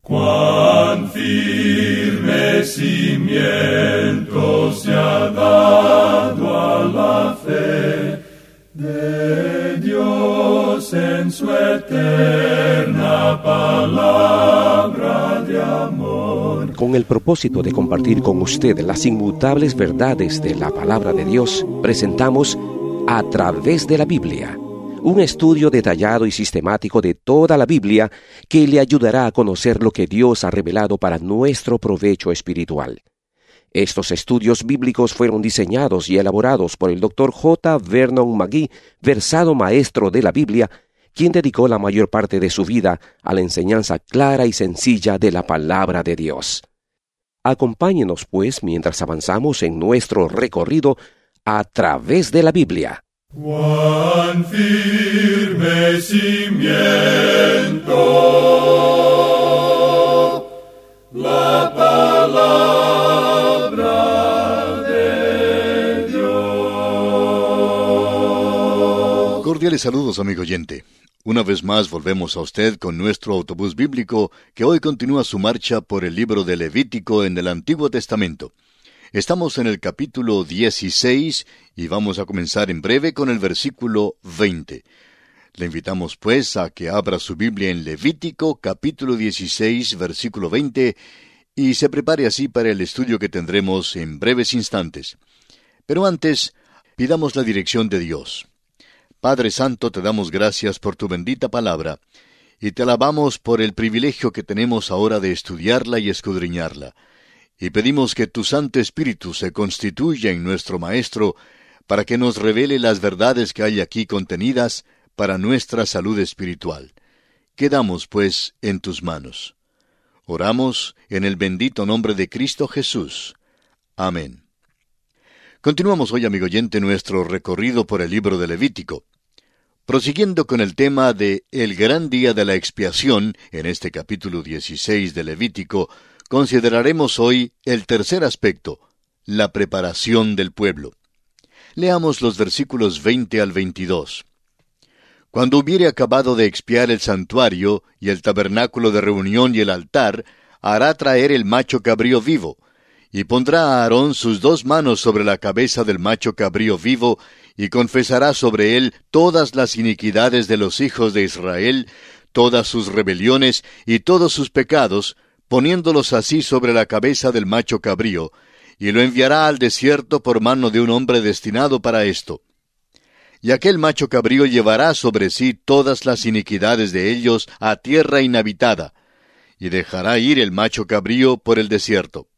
Cuán firme cimiento se ha dado a la fe de Dios en su eterna palabra de amor. Con el propósito de compartir con usted las inmutables verdades de la palabra de Dios, presentamos A Través de la Biblia, un estudio detallado y sistemático de toda la Biblia que le ayudará a conocer lo que Dios ha revelado para nuestro provecho espiritual. Estos estudios bíblicos fueron diseñados y elaborados por el Dr. J. Vernon McGee, versado maestro de la Biblia, quien dedicó la mayor parte de su vida a la enseñanza clara y sencilla de la palabra de Dios. Acompáñenos, pues, mientras avanzamos en nuestro recorrido a través de la Biblia. Cuán firme cimiento la palabra de Dios. Cordiales saludos, amigo oyente. Una vez más volvemos a usted con nuestro autobús bíblico que hoy continúa su marcha por el libro de Levítico en el Antiguo Testamento. Estamos en el capítulo 16 y vamos a comenzar en breve con el versículo 20. Le invitamos pues a que abra su Biblia en Levítico capítulo 16 versículo 20 y se prepare así para el estudio que tendremos en breves instantes. Pero antes, pidamos la dirección de Dios. Padre Santo, te damos gracias por tu bendita palabra y te alabamos por el privilegio que tenemos ahora de estudiarla y escudriñarla. Y pedimos que tu Santo Espíritu se constituya en nuestro Maestro para que nos revele las verdades que hay aquí contenidas para nuestra salud espiritual. Quedamos, pues, en tus manos. Oramos en el bendito nombre de Cristo Jesús. Amén. Continuamos hoy, amigo oyente, nuestro recorrido por el libro de Levítico. Prosiguiendo con el tema de el gran día de la expiación, en este capítulo 16 de Levítico, consideraremos hoy el tercer aspecto, la preparación del pueblo. Leamos los versículos 20 al 22. Cuando hubiere acabado de expiar el santuario, y el tabernáculo de reunión y el altar, hará traer el macho cabrío vivo, y pondrá a Aarón sus 2 manos sobre la cabeza del macho cabrío vivo, y confesará sobre él todas las iniquidades de los hijos de Israel, todas sus rebeliones y todos sus pecados, poniéndolos así sobre la cabeza del macho cabrío, y lo enviará al desierto por mano de un hombre destinado para esto. Y aquel macho cabrío llevará sobre sí todas las iniquidades de ellos a tierra inhabitada, y dejará ir el macho cabrío por el desierto.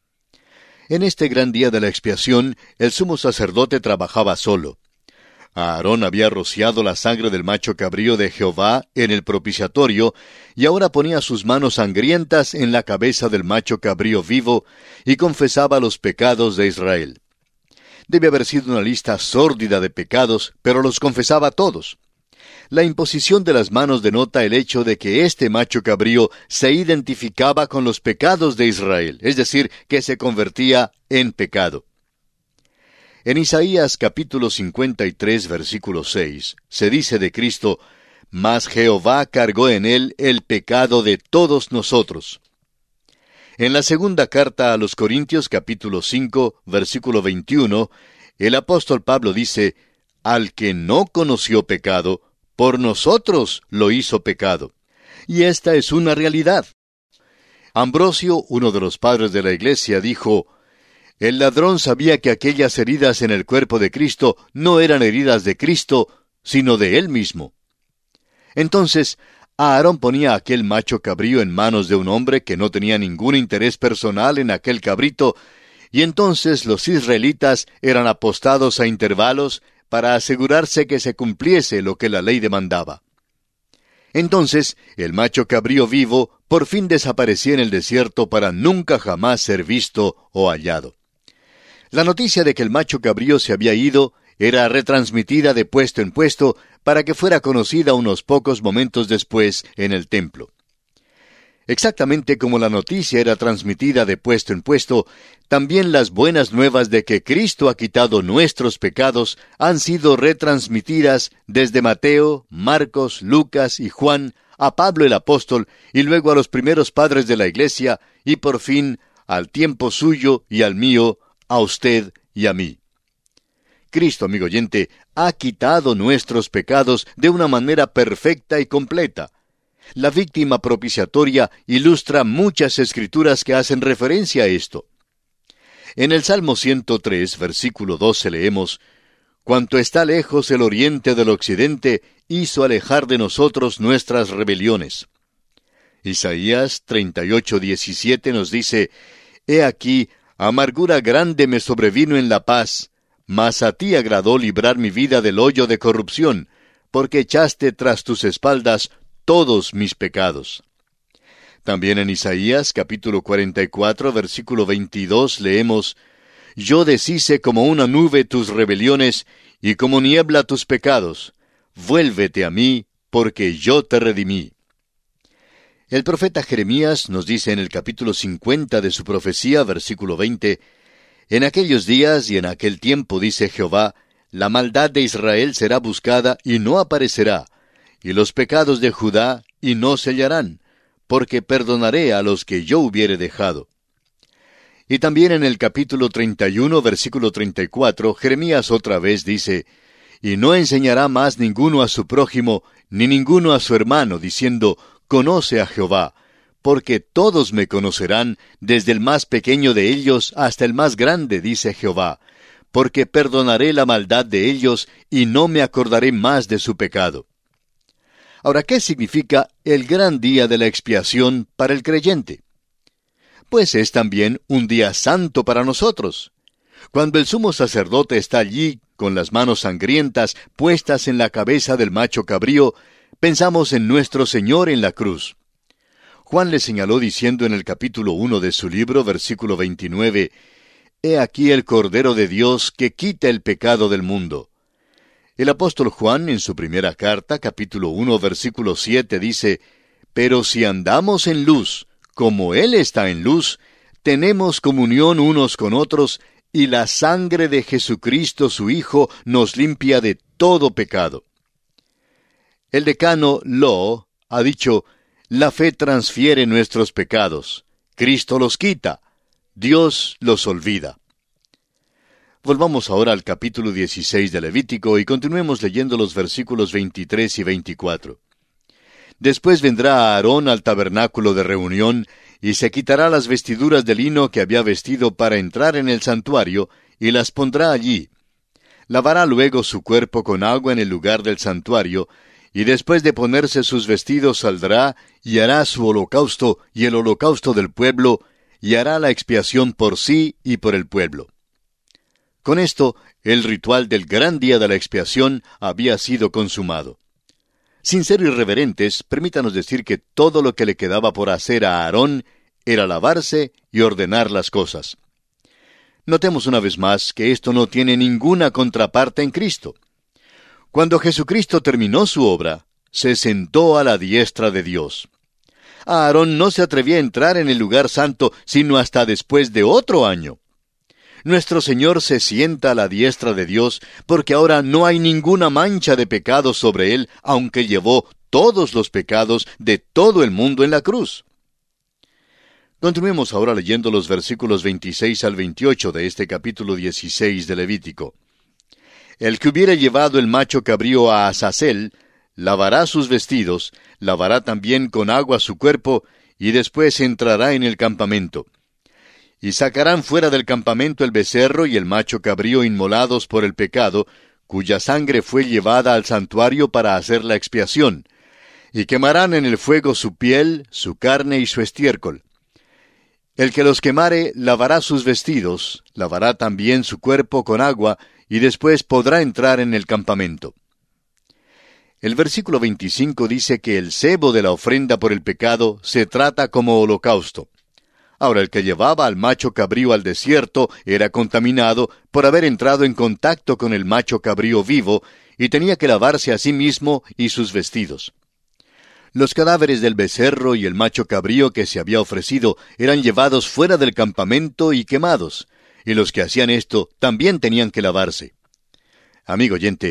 En este gran día de la expiación, el sumo sacerdote trabajaba solo. Aarón había rociado la sangre del macho cabrío de Jehová en el propiciatorio, y ahora ponía sus manos sangrientas en la cabeza del macho cabrío vivo, y confesaba los pecados de Israel. Debe haber sido una lista sórdida de pecados, pero los confesaba todos. La imposición de las manos denota el hecho de que este macho cabrío se identificaba con los pecados de Israel, es decir, que se convertía en pecado. En Isaías capítulo 53, versículo 6, se dice de Cristo, «Mas Jehová cargó en él el pecado de todos nosotros». En la segunda carta a los Corintios capítulo 5, versículo 21, el apóstol Pablo dice, «Al que no conoció pecado, por nosotros lo hizo pecado». Y esta es una realidad. Ambrosio, uno de los padres de la Iglesia, dijo, «El ladrón sabía que aquellas heridas en el cuerpo de Cristo no eran heridas de Cristo, sino de él mismo». Entonces, Aarón ponía aquel macho cabrío en manos de un hombre que no tenía ningún interés personal en aquel cabrito, y entonces los israelitas eran apostados a intervalos para asegurarse que se cumpliese lo que la ley demandaba. Entonces, el macho cabrío vivo por fin desaparecía en el desierto para nunca jamás ser visto o hallado. La noticia de que el macho cabrío se había ido era retransmitida de puesto en puesto para que fuera conocida unos pocos momentos después en el templo. Exactamente como la noticia era transmitida de puesto en puesto, también las buenas nuevas de que Cristo ha quitado nuestros pecados han sido retransmitidas desde Mateo, Marcos, Lucas y Juan a Pablo el apóstol, y luego a los primeros padres de la iglesia, y por fin, al tiempo suyo y al mío, a usted y a mí. Cristo, amigo oyente, ha quitado nuestros pecados de una manera perfecta y completa. La víctima propiciatoria ilustra muchas escrituras que hacen referencia a esto. En el Salmo 103, versículo 12 leemos: «Cuanto está lejos el oriente del occidente, hizo alejar de nosotros nuestras rebeliones». Isaías 38, 17 nos dice: «He aquí, amargura grande me sobrevino en la paz, mas a ti agradó librar mi vida del hoyo de corrupción, porque echaste tras tus espaldas todos mis pecados». También en Isaías capítulo 44, versículo 22 leemos: «Yo deshice como una nube tus rebeliones, y como niebla tus pecados. Vuélvete a mí, porque yo te redimí». El profeta Jeremías nos dice en el capítulo 50 de su profecía, versículo 20, «En aquellos días y en aquel tiempo, dice Jehová, la maldad de Israel será buscada y no aparecerá, y los pecados de Judá y no se hallarán, porque perdonaré a los que yo hubiere dejado». Y también en el capítulo 31, versículo 34, Jeremías otra vez dice: «Y no enseñará más ninguno a su prójimo, ni ninguno a su hermano, diciendo, conoce a Jehová, porque todos me conocerán, desde el más pequeño de ellos hasta el más grande, dice Jehová, porque perdonaré la maldad de ellos, y no me acordaré más de su pecado». Ahora, ¿qué significa el gran día de la expiación para el creyente? Pues es también un día santo para nosotros. Cuando el sumo sacerdote está allí, con las manos sangrientas puestas en la cabeza del macho cabrío, pensamos en nuestro Señor en la cruz. Juan le señaló diciendo en el capítulo 1 de su libro, versículo 29, «He aquí el Cordero de Dios que quita el pecado del mundo». El apóstol Juan, en su primera carta, capítulo 1, versículo 7, dice: «Pero si andamos en luz, como Él está en luz, tenemos comunión unos con otros, y la sangre de Jesucristo su Hijo nos limpia de todo pecado». El decano Law ha dicho: «La fe transfiere nuestros pecados. Cristo los quita. Dios los olvida». Volvamos ahora al capítulo 16 de Levítico y continuemos leyendo los versículos 23 y 24. «Después vendrá Aarón al tabernáculo de reunión, y se quitará las vestiduras de lino que había vestido para entrar en el santuario, y las pondrá allí. Lavará luego su cuerpo con agua en el lugar del santuario, y después de ponerse sus vestidos saldrá, y hará su holocausto y el holocausto del pueblo, y hará la expiación por sí y por el pueblo». Con esto, el ritual del gran día de la expiación había sido consumado. Sin ser irreverentes, permítanos decir que todo lo que le quedaba por hacer a Aarón era lavarse y ordenar las cosas. Notemos una vez más que esto no tiene ninguna contraparte en Cristo. Cuando Jesucristo terminó su obra, se sentó a la diestra de Dios. Aarón no se atrevía a entrar en el lugar santo sino hasta después de otro año. Nuestro Señor se sienta a la diestra de Dios porque ahora no hay ninguna mancha de pecado sobre Él, aunque llevó todos los pecados de todo el mundo en la cruz. Continuemos ahora leyendo los versículos 26 al 28 de este capítulo 16 de Levítico. «El que hubiere llevado el macho cabrío a Azazel, lavará sus vestidos, lavará también con agua su cuerpo, y después entrará en el campamento. Y sacarán fuera del campamento el becerro y el macho cabrío inmolados por el pecado, cuya sangre fue llevada al santuario para hacer la expiación, y quemarán en el fuego su piel, su carne y su estiércol. El que los quemare lavará sus vestidos, lavará también su cuerpo con agua, y después podrá entrar en el campamento». El versículo 25 dice que el sebo de la ofrenda por el pecado se trata como holocausto. Ahora, el que llevaba al macho cabrío al desierto era contaminado por haber entrado en contacto con el macho cabrío vivo y tenía que lavarse a sí mismo y sus vestidos. Los cadáveres del becerro y el macho cabrío que se había ofrecido eran llevados fuera del campamento y quemados, y los que hacían esto también tenían que lavarse. Amigo oyente,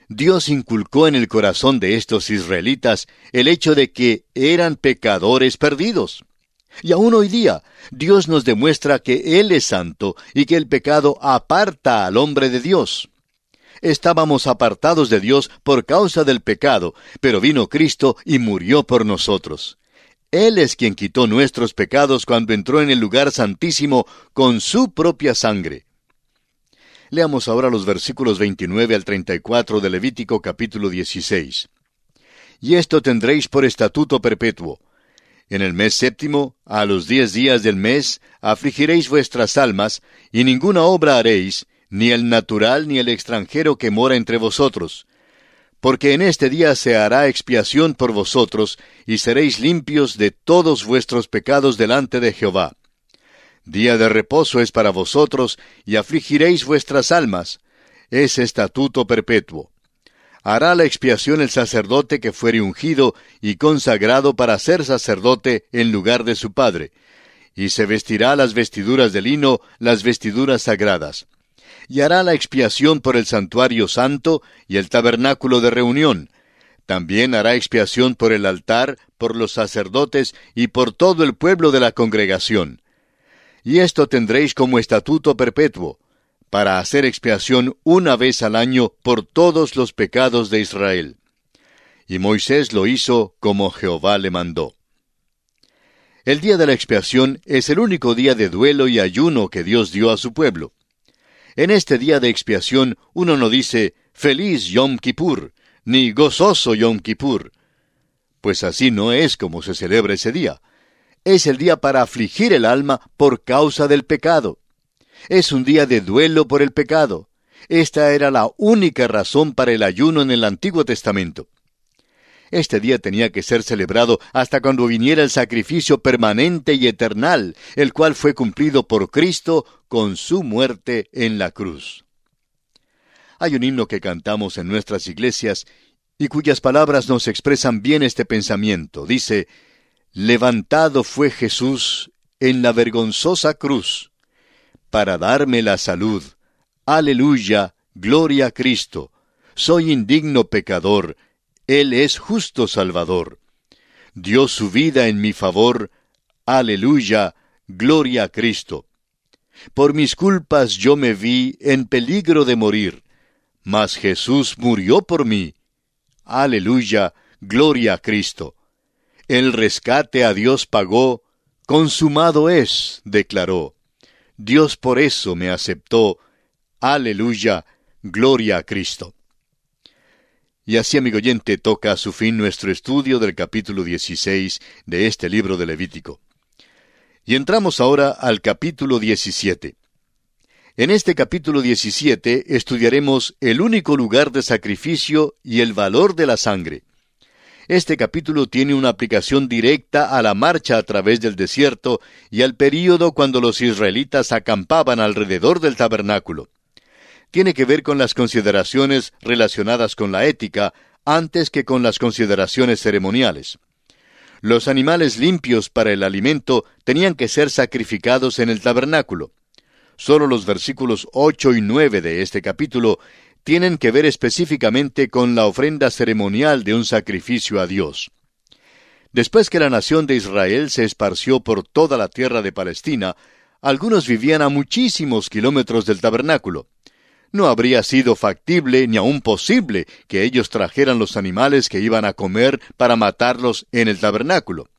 Dios inculcó en el corazón de estos israelitas el hecho de que eran pecadores perdidos. Y aún hoy día, Dios nos demuestra que Él es santo y que el pecado aparta al hombre de Dios. Estábamos apartados de Dios por causa del pecado, pero vino Cristo y murió por nosotros. Él es quien quitó nuestros pecados cuando entró en el lugar santísimo con su propia sangre. Leamos ahora los versículos 29 al 34 de Levítico capítulo 16. Y esto tendréis por estatuto perpetuo. En el mes séptimo, a los 10 días del mes, afligiréis vuestras almas, y ninguna obra haréis, ni el natural ni el extranjero que mora entre vosotros. Porque en este día se hará expiación por vosotros, y seréis limpios de todos vuestros pecados delante de Jehová. Día de reposo es para vosotros, y afligiréis vuestras almas. Es estatuto perpetuo. Hará la expiación el sacerdote que fuere ungido y consagrado para ser sacerdote en lugar de su padre, y se vestirá las vestiduras de lino, las vestiduras sagradas. Y hará la expiación por el santuario santo y el tabernáculo de reunión. También hará expiación por el altar, por los sacerdotes y por todo el pueblo de la congregación. Y esto tendréis como estatuto perpetuo, para hacer expiación una vez al año por todos los pecados de Israel. Y Moisés lo hizo como Jehová le mandó. El día de la expiación es el único día de duelo y ayuno que Dios dio a su pueblo. En este día de expiación uno no dice, «Feliz Yom Kippur», ni «Gozoso Yom Kippur», pues así no es como se celebra ese día. Es el día para afligir el alma por causa del pecado. Es un día de duelo por el pecado. Esta era la única razón para el ayuno en el Antiguo Testamento. Este día tenía que ser celebrado hasta cuando viniera el sacrificio permanente y eternal, el cual fue cumplido por Cristo con su muerte en la cruz. Hay un himno que cantamos en nuestras iglesias y cuyas palabras nos expresan bien este pensamiento. Dice, «Levantado fue Jesús en la vergonzosa cruz, para darme la salud. Aleluya, gloria a Cristo. Soy indigno pecador, Él es justo Salvador. Dio su vida en mi favor. Aleluya, gloria a Cristo. Por mis culpas yo me vi en peligro de morir, mas Jesús murió por mí. Aleluya, gloria a Cristo. El rescate a Dios pagó, consumado es, declaró. Dios por eso me aceptó. Aleluya, gloria a Cristo. Y así, amigo oyente, toca a su fin nuestro estudio del capítulo 16 de este libro de Levítico. Y entramos ahora al capítulo 17. En este capítulo 17 estudiaremos el único lugar de sacrificio y el valor de la sangre. Este capítulo tiene una aplicación directa a la marcha a través del desierto y al período cuando los israelitas acampaban alrededor del tabernáculo. Tiene que ver con las consideraciones relacionadas con la ética antes que con las consideraciones ceremoniales. Los animales limpios para el alimento tenían que ser sacrificados en el tabernáculo. Solo los versículos 8 y 9 de este capítulo tienen que ver específicamente con la ofrenda ceremonial de un sacrificio a Dios. Después que la nación de Israel se esparció por toda la tierra de Palestina, algunos vivían a muchísimos kilómetros del tabernáculo. No habría sido factible ni aún posible que ellos trajeran los animales que iban a comer para matarlos en el tabernáculo.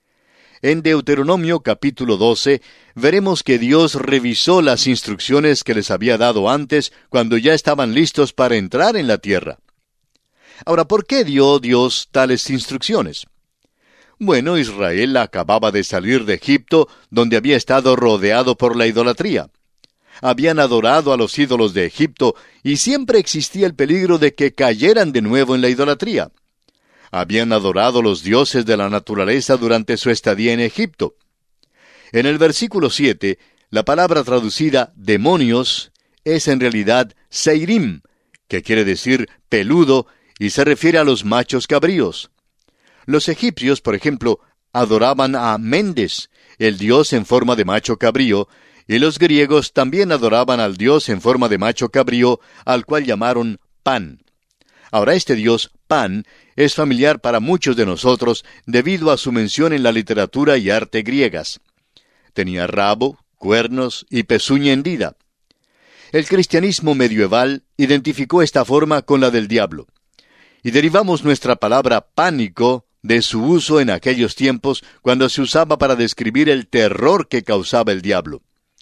En Deuteronomio capítulo 12 veremos que Dios revisó las instrucciones que les había dado antes cuando ya estaban listos para entrar en la tierra. Ahora, ¿por qué dio Dios tales instrucciones? Bueno, Israel acababa de salir de Egipto, donde había estado rodeado por la idolatría. Habían adorado a los ídolos de Egipto y siempre existía el peligro de que cayeran de nuevo en la idolatría. Habían adorado los dioses de la naturaleza durante su estadía en Egipto. En el versículo 7, la palabra traducida demonios es en realidad seirim, que quiere decir peludo, y se refiere a los machos cabríos. Los egipcios, por ejemplo, adoraban a Mendes, el dios en forma de macho cabrío, y los griegos también adoraban al dios en forma de macho cabrío, al cual llamaron Pan. Ahora, este dios, Pan, es familiar para muchos de nosotros debido a su mención en la literatura y arte griegas. Tenía rabo, cuernos y pezuña hendida. El cristianismo medieval identificó esta forma con la del diablo. Y derivamos nuestra palabra pánico de su uso en aquellos tiempos cuando se usaba para describir el terror que causaba el diablo.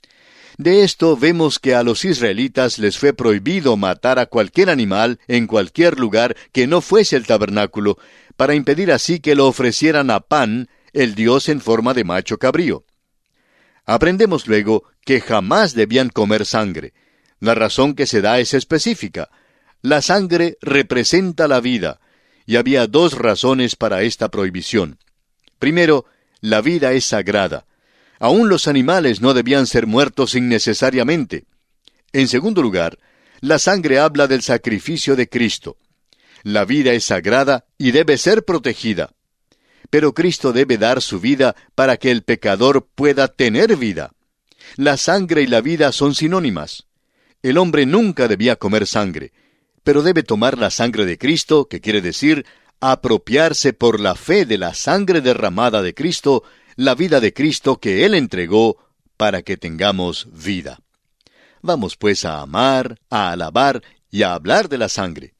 De esto vemos que a los israelitas les fue prohibido matar a cualquier animal en cualquier lugar que no fuese el tabernáculo, para impedir así que lo ofrecieran a Pan, el dios en forma de macho cabrío. Aprendemos luego que jamás debían comer sangre. La razón que se da es específica. La sangre representa la vida, y había dos razones para esta prohibición. Primero, la vida es sagrada. Aún los animales no debían ser muertos innecesariamente. En segundo lugar, la sangre habla del sacrificio de Cristo. La vida es sagrada y debe ser protegida. Pero Cristo debe dar su vida para que el pecador pueda tener vida. La sangre y la vida son sinónimas. El hombre nunca debía comer sangre, pero debe tomar la sangre de Cristo, que quiere decir apropiarse por la fe de la sangre derramada de Cristo, la vida de Cristo que Él entregó para que tengamos vida. Vamos pues a amar, a alabar y a hablar de la sangre.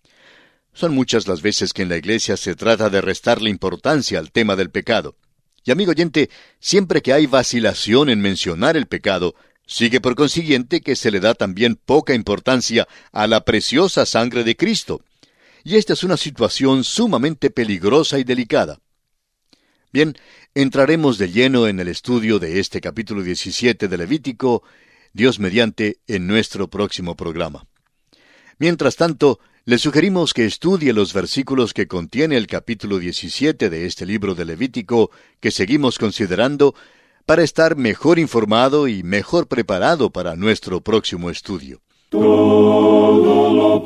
Son muchas las veces que en la iglesia se trata de restarle importancia al tema del pecado. Y amigo oyente, siempre que hay vacilación en mencionar el pecado, sigue por consiguiente que se le da también poca importancia a la preciosa sangre de Cristo. Y esta es una situación sumamente peligrosa y delicada. Bien, entraremos de lleno en el estudio de este capítulo 17 de Levítico, Dios mediante, en nuestro próximo programa. Mientras tanto, le sugerimos que estudie los versículos que contiene el capítulo 17 de este libro de Levítico que seguimos considerando, para estar mejor informado y mejor preparado para nuestro próximo estudio. Todo lo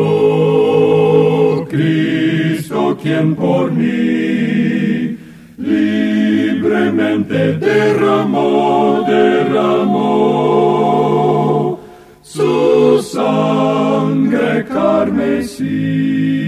pagó Cristo, quien por mí libremente derramó su sangre carmesí.